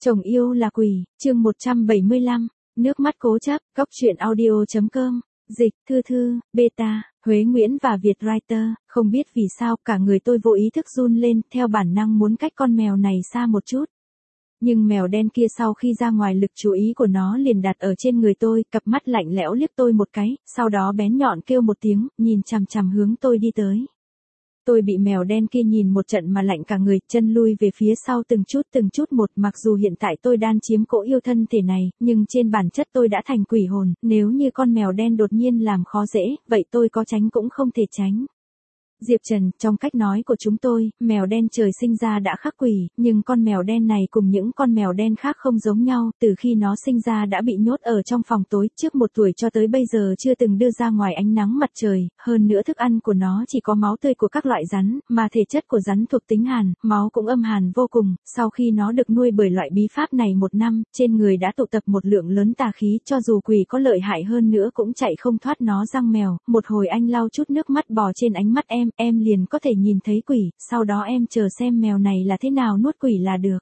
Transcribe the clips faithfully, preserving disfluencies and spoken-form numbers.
Chồng yêu là quỷ, chương một trăm bảy mươi lăm, nước mắt cố chấp, góc truyện audio.com, dịch, thư thư, beta, Huế Nguyễn và Việt Writer, không biết vì sao cả người tôi vô ý thức run lên, theo bản năng muốn cách con mèo này xa một chút. Nhưng mèo đen kia sau khi ra ngoài lực chú ý của nó liền đặt ở trên người tôi, cặp mắt lạnh lẽo liếc tôi một cái, sau đó bén nhọn kêu một tiếng, nhìn chằm chằm hướng tôi đi tới. Tôi bị mèo đen kia nhìn một trận mà lạnh cả người, chân lui về phía sau từng chút từng chút một, mặc dù hiện tại tôi đan chiếm cỗ yêu thân thể này, nhưng trên bản chất tôi đã thành quỷ hồn, nếu như con mèo đen đột nhiên làm khó dễ, vậy tôi có tránh cũng không thể tránh. Diệp Trần, trong cách nói của chúng tôi, mèo đen trời sinh ra đã khắc quỷ, nhưng con mèo đen này cùng những con mèo đen khác không giống nhau, từ khi nó sinh ra đã bị nhốt ở trong phòng tối, trước một tuổi cho tới bây giờ chưa từng đưa ra ngoài ánh nắng mặt trời, hơn nữa thức ăn của nó chỉ có máu tươi của các loại rắn, mà thể chất của rắn thuộc tính hàn, máu cũng âm hàn vô cùng, sau khi nó được nuôi bởi loại bí pháp này một năm, trên người đã tụ tập một lượng lớn tà khí, cho dù quỷ có lợi hại hơn nữa cũng chạy không thoát nó răng mèo, một hồi anh lau chút nước mắt bò trên ánh mắt em, em liền có thể nhìn thấy quỷ, sau đó em chờ xem mèo này là thế nào nuốt quỷ là được.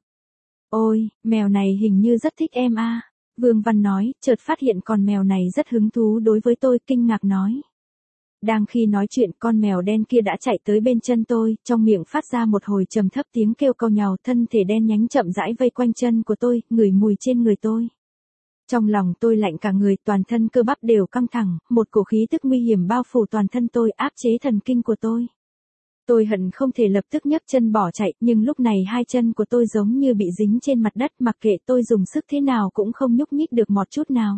Ôi, mèo này hình như rất thích em a. Vương Văn nói, chợt phát hiện con mèo này rất hứng thú đối với tôi, kinh ngạc nói. Đang khi nói chuyện, con mèo đen kia đã chạy tới bên chân tôi, trong miệng phát ra một hồi trầm thấp tiếng kêu cau nhàu, thân thể đen nhánh chậm rãi vây quanh chân của tôi, ngửi mùi trên người tôi. Trong lòng tôi lạnh cả người, toàn thân cơ bắp đều căng thẳng, một cổ khí tức nguy hiểm bao phủ toàn thân tôi, áp chế thần kinh của tôi. Tôi hận không thể lập tức nhấc chân bỏ chạy, nhưng lúc này hai chân của tôi giống như bị dính trên mặt đất, mặc kệ tôi dùng sức thế nào cũng không nhúc nhích được một chút nào.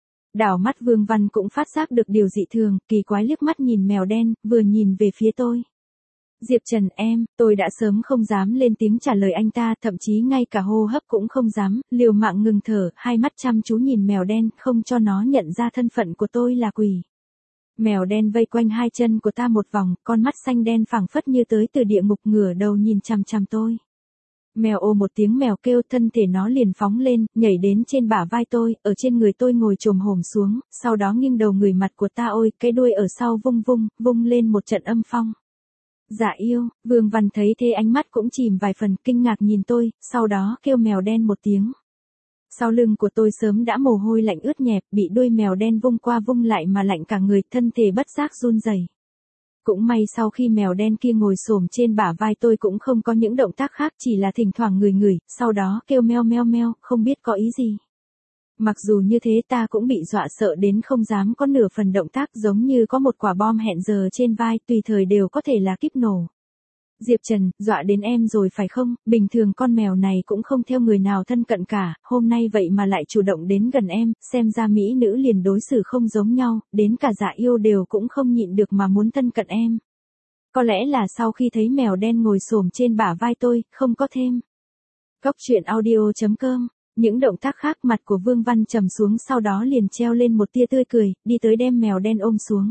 Đảo mắt Vương Văn cũng phát giác được điều dị thường, kỳ quái liếc mắt nhìn mèo đen, vừa nhìn về phía tôi. Diệp Trần em, tôi đã sớm không dám lên tiếng trả lời anh ta, thậm chí ngay cả hô hấp cũng không dám, liều mạng ngừng thở, hai mắt chăm chú nhìn mèo đen, không cho nó nhận ra thân phận của tôi là quỷ. Mèo đen vây quanh hai chân của ta một vòng, con mắt xanh đen phảng phất như tới từ địa ngục, ngửa đầu nhìn chằm chằm tôi. Mèo ô một tiếng mèo kêu, thân thể nó liền phóng lên, nhảy đến trên bả vai tôi, ở trên người tôi ngồi chồm hổm xuống, sau đó nghiêng đầu người mặt của ta, ôi, cái đuôi ở sau vung vung, vung lên một trận âm phong. Dạ yêu, Vương Văn thấy thế ánh mắt cũng chìm vài phần, kinh ngạc nhìn tôi, sau đó kêu mèo đen một tiếng. Sau lưng của tôi sớm đã mồ hôi lạnh ướt nhẹp, bị đuôi mèo đen vung qua vung lại mà lạnh cả người, thân thể bất giác run rẩy. Cũng may sau khi mèo đen kia ngồi xổm trên bả vai tôi cũng không có những động tác khác, chỉ là thỉnh thoảng ngửi ngửi, sau đó kêu meo meo meo, không biết có ý gì. Mặc dù như thế ta cũng bị dọa sợ đến không dám có nửa phần động tác, giống như có một quả bom hẹn giờ trên vai, tùy thời đều có thể là kíp nổ. Diệp Trần, dọa đến em rồi phải không, bình thường con mèo này cũng không theo người nào thân cận cả, hôm nay vậy mà lại chủ động đến gần em, xem ra mỹ nữ liền đối xử không giống nhau, đến cả Dạ yêu đều cũng không nhịn được mà muốn thân cận em. Có lẽ là sau khi thấy mèo đen ngồi xổm trên bả vai tôi, không có thêm. Góc truyện audio.com. Những động tác khác, mặt của Vương Văn trầm xuống, sau đó liền treo lên một tia tươi cười, đi tới đem mèo đen ôm xuống.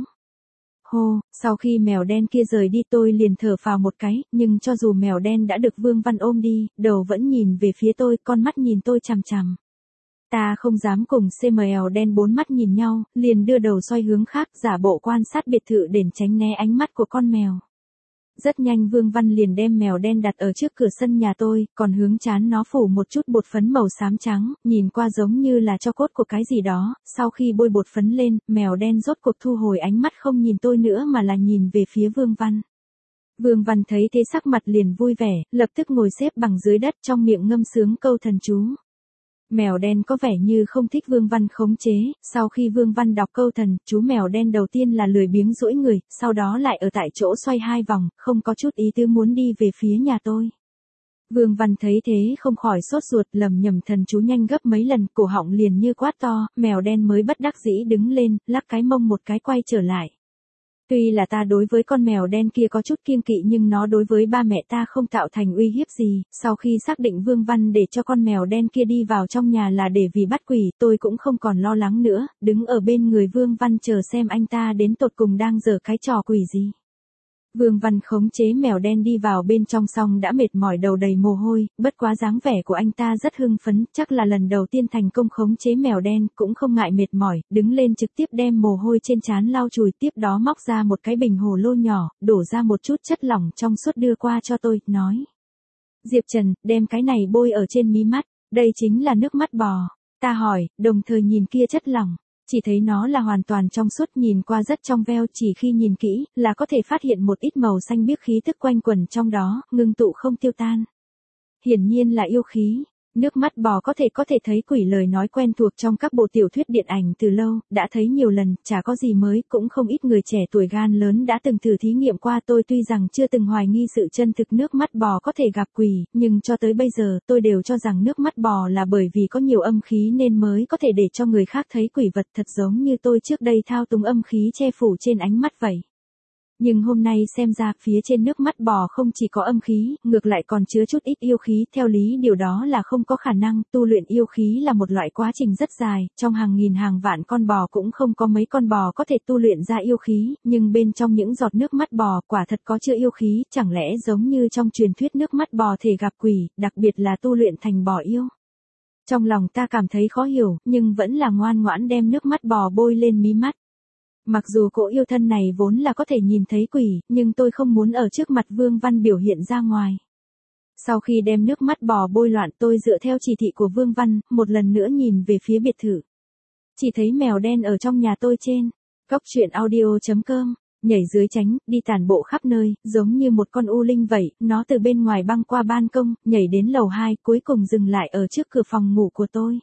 Hô, sau khi mèo đen kia rời đi tôi liền thở phào một cái, nhưng cho dù mèo đen đã được Vương Văn ôm đi, đầu vẫn nhìn về phía tôi, con mắt nhìn tôi chằm chằm. Ta không dám cùng xê em lờ đen bốn mắt nhìn nhau, liền đưa đầu xoay hướng khác, giả bộ quan sát biệt thự để tránh né ánh mắt của con mèo. Rất nhanh Vương Văn liền đem mèo đen đặt ở trước cửa sân nhà tôi, còn hướng trán nó phủ một chút bột phấn màu xám trắng, nhìn qua giống như là tro cốt của cái gì đó, sau khi bôi bột phấn lên, mèo đen rốt cuộc thu hồi ánh mắt không nhìn tôi nữa mà là nhìn về phía Vương Văn. Vương Văn thấy thế sắc mặt liền vui vẻ, lập tức ngồi xếp bằng dưới đất, trong miệng ngâm sướng câu thần chú. Mèo đen có vẻ như không thích Vương Văn khống chế, sau khi Vương Văn đọc câu thần, chú mèo đen đầu tiên là lười biếng duỗi người, sau đó lại ở tại chỗ xoay hai vòng, không có chút ý tứ muốn đi về phía nhà tôi. Vương Văn thấy thế không khỏi sốt ruột, lầm nhầm thần chú nhanh gấp mấy lần, cổ họng liền như quát to, mèo đen mới bất đắc dĩ đứng lên, lắc cái mông một cái quay trở lại. Tuy là ta đối với con mèo đen kia có chút kiêng kỵ nhưng nó đối với ba mẹ ta không tạo thành uy hiếp gì, sau khi xác định Vương Văn để cho con mèo đen kia đi vào trong nhà là để vì bắt quỷ, tôi cũng không còn lo lắng nữa, đứng ở bên người Vương Văn chờ xem anh ta đến tột cùng đang giở cái trò quỷ gì. Vương Văn khống chế mèo đen đi vào bên trong xong đã mệt mỏi đầu đầy mồ hôi, bất quá dáng vẻ của anh ta rất hưng phấn, chắc là lần đầu tiên thành công khống chế mèo đen, cũng không ngại mệt mỏi, đứng lên trực tiếp đem mồ hôi trên trán lau chùi, tiếp đó móc ra một cái bình hồ lô nhỏ, đổ ra một chút chất lỏng trong suốt đưa qua cho tôi, nói. Diệp Trần, đem cái này bôi ở trên mí mắt. Đây chính là nước mắt bò. Ta hỏi, đồng thời nhìn kia chất lỏng. Chỉ thấy nó là hoàn toàn trong suốt, nhìn qua rất trong veo, chỉ khi nhìn kỹ, là có thể phát hiện một ít màu xanh biếc khí tức quanh quẩn trong đó, ngưng tụ không tiêu tan. Hiển nhiên là yêu khí. Nước mắt bò có thể có thể thấy quỷ, lời nói quen thuộc trong các bộ tiểu thuyết điện ảnh từ lâu, đã thấy nhiều lần, chả có gì mới, cũng không ít người trẻ tuổi gan lớn đã từng thử thí nghiệm qua. Tôi tuy rằng chưa từng hoài nghi sự chân thực nước mắt bò có thể gặp quỷ, nhưng cho tới bây giờ tôi đều cho rằng nước mắt bò là bởi vì có nhiều âm khí nên mới có thể để cho người khác thấy quỷ vật, thật giống như tôi trước đây thao túng âm khí che phủ trên ánh mắt vậy. Nhưng hôm nay xem ra, phía trên nước mắt bò không chỉ có âm khí, ngược lại còn chứa chút ít yêu khí, theo lý điều đó là không có khả năng, tu luyện yêu khí là một loại quá trình rất dài, trong hàng nghìn hàng vạn con bò cũng không có mấy con bò có thể tu luyện ra yêu khí, nhưng bên trong những giọt nước mắt bò quả thật có chứa yêu khí, chẳng lẽ giống như trong truyền thuyết nước mắt bò thể gặp quỷ, đặc biệt là tu luyện thành bò yêu. Trong lòng ta cảm thấy khó hiểu, nhưng vẫn là ngoan ngoãn đem nước mắt bò bôi lên mí mắt. Mặc dù cỗ yêu thân này vốn là có thể nhìn thấy quỷ, nhưng tôi không muốn ở trước mặt Vương Văn biểu hiện ra ngoài. Sau khi đem nước mắt bò bôi loạn, tôi dựa theo chỉ thị của Vương Văn, một lần nữa nhìn về phía biệt thự. Chỉ thấy mèo đen ở trong nhà tôi trên. Góc truyện audio chấm com, nhảy dưới tránh, đi tản bộ khắp nơi, giống như một con u linh vậy, nó từ bên ngoài băng qua ban công, nhảy đến lầu hai, cuối cùng dừng lại ở trước cửa phòng ngủ của tôi.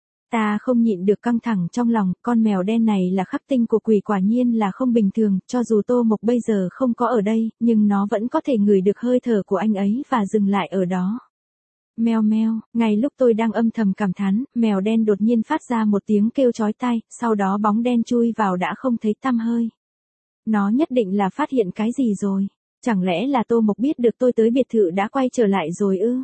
Ta không nhịn được căng thẳng trong lòng, con mèo đen này là khắc tinh của quỷ, quả nhiên là không bình thường, cho dù Tô Mộc bây giờ không có ở đây, nhưng nó vẫn có thể ngửi được hơi thở của anh ấy và dừng lại ở đó. Meo meo, ngay lúc tôi đang âm thầm cảm thán, mèo đen đột nhiên phát ra một tiếng kêu chói tai, sau đó bóng đen chui vào đã không thấy tăm hơi. Nó nhất định là phát hiện cái gì rồi, chẳng lẽ là Tô Mộc biết được tôi tới biệt thự đã quay trở lại rồi ư?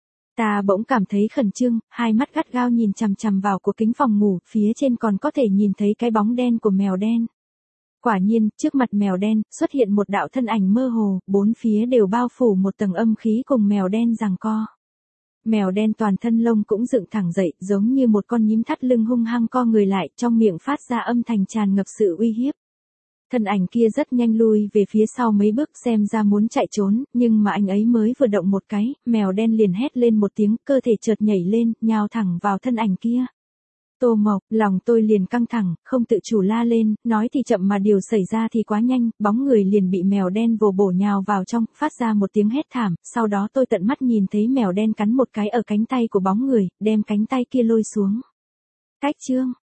Ta bỗng cảm thấy khẩn trương, hai mắt gắt gao nhìn chằm chằm vào của kính phòng ngủ, phía trên còn có thể nhìn thấy cái bóng đen của mèo đen. Quả nhiên, trước mặt mèo đen, xuất hiện một đạo thân ảnh mơ hồ, bốn phía đều bao phủ một tầng âm khí cùng mèo đen giằng co. Mèo đen toàn thân lông cũng dựng thẳng dậy, giống như một con nhím thắt lưng hung hăng co người lại, trong miệng phát ra âm thanh tràn ngập sự uy hiếp. Thân ảnh kia rất nhanh lui về phía sau mấy bước, xem ra muốn chạy trốn, nhưng mà anh ấy mới vừa động một cái, mèo đen liền hét lên một tiếng, cơ thể chợt nhảy lên, nhào thẳng vào thân ảnh kia. Tô Mộc, lòng tôi liền căng thẳng, không tự chủ la lên, nói thì chậm mà điều xảy ra thì quá nhanh, bóng người liền bị mèo đen vồ bổ nhào vào trong, phát ra một tiếng hét thảm, sau đó tôi tận mắt nhìn thấy mèo đen cắn một cái ở cánh tay của bóng người, đem cánh tay kia lôi xuống. Cách chương